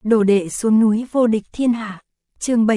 Đồ đệ xuống núi vô địch thiên hạ. Chương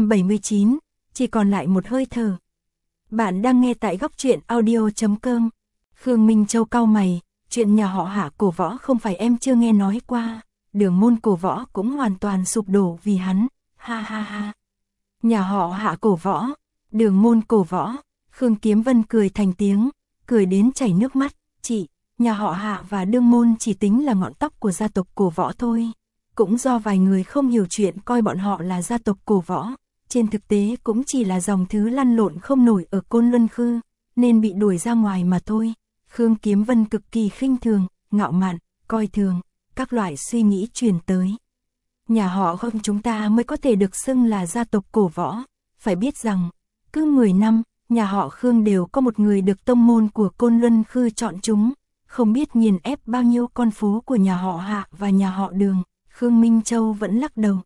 779, chỉ còn lại một hơi thở. Bạn đang nghe tại góc truyện audio.com. Khương Minh Châu cau mày, chuyện nhà họ Hạ cổ võ không phải em chưa nghe nói qua, đường môn cổ võ cũng hoàn toàn sụp đổ vì hắn, ha ha ha. Nhà họ Hạ cổ võ, đường môn cổ võ, Khương Kiếm Vân cười thành tiếng, cười đến chảy nước mắt, chị, nhà họ Hạ và đương môn chỉ tính là ngọn tóc của gia tộc cổ võ thôi. Cũng do vài người không hiểu chuyện coi bọn họ là gia tộc cổ võ, trên thực tế cũng chỉ là dòng thứ lăn lộn không nổi ở Côn Luân Khư, nên bị đuổi ra ngoài mà thôi. Khương Kiếm Vân cực kỳ khinh thường, ngạo mạn, coi thường, các loại suy nghĩ truyền tới. Nhà họ không chúng ta mới có thể được xưng là gia tộc cổ võ, phải biết rằng, cứ 10 năm, nhà họ Khương đều có một người được tông môn của Côn Luân Khư chọn chúng, không biết nghiền ép bao nhiêu con phố của nhà họ Hạ và nhà họ Đường. Khương Minh Châu vẫn lắc đầu.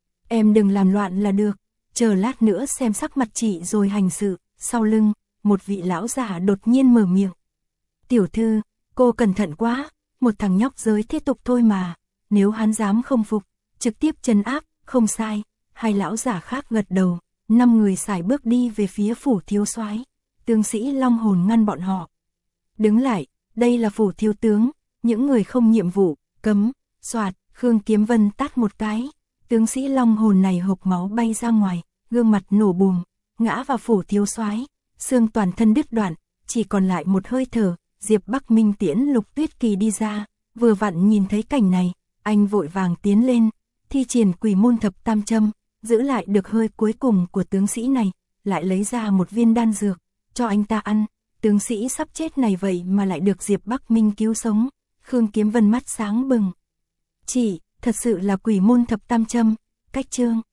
Em đừng làm loạn là được, chờ lát nữa xem sắc mặt chị rồi hành sự. Sau lưng, một vị lão già đột nhiên mở miệng. Tiểu thư, cô cẩn thận quá, một thằng nhóc giới thế tục thôi mà, nếu hắn dám không phục, trực tiếp trấn áp, không sai. Hai lão già khác gật đầu, 5 người sải bước đi về phía phủ thiếu soái. Tướng sĩ Long Hồn ngăn bọn họ. Đứng lại, đây là phủ thiếu tướng, những người không nhiệm vụ, cấm, soạt. Khương Kiếm Vân tát một cái, tướng sĩ Long Hồn này hộc máu bay ra ngoài, gương mặt nổ bùm, ngã vào phủ thiếu soái, xương toàn thân đứt đoạn, chỉ còn lại một hơi thở. Diệp Bắc Minh tiễn Lục Tuyết Kỳ đi ra, vừa vặn nhìn thấy cảnh này, anh vội vàng tiến lên, thi triển Quỷ Môn Thập Tam Châm, giữ lại được hơi cuối cùng của tướng sĩ này, lại lấy ra một viên đan dược, cho anh ta ăn. Tướng sĩ sắp chết này vậy mà lại được Diệp Bắc Minh cứu sống. Khương Kiếm Vân mắt sáng bừng. Chị, thật sự là Quỷ Môn Thập Tam Châm, cách chương.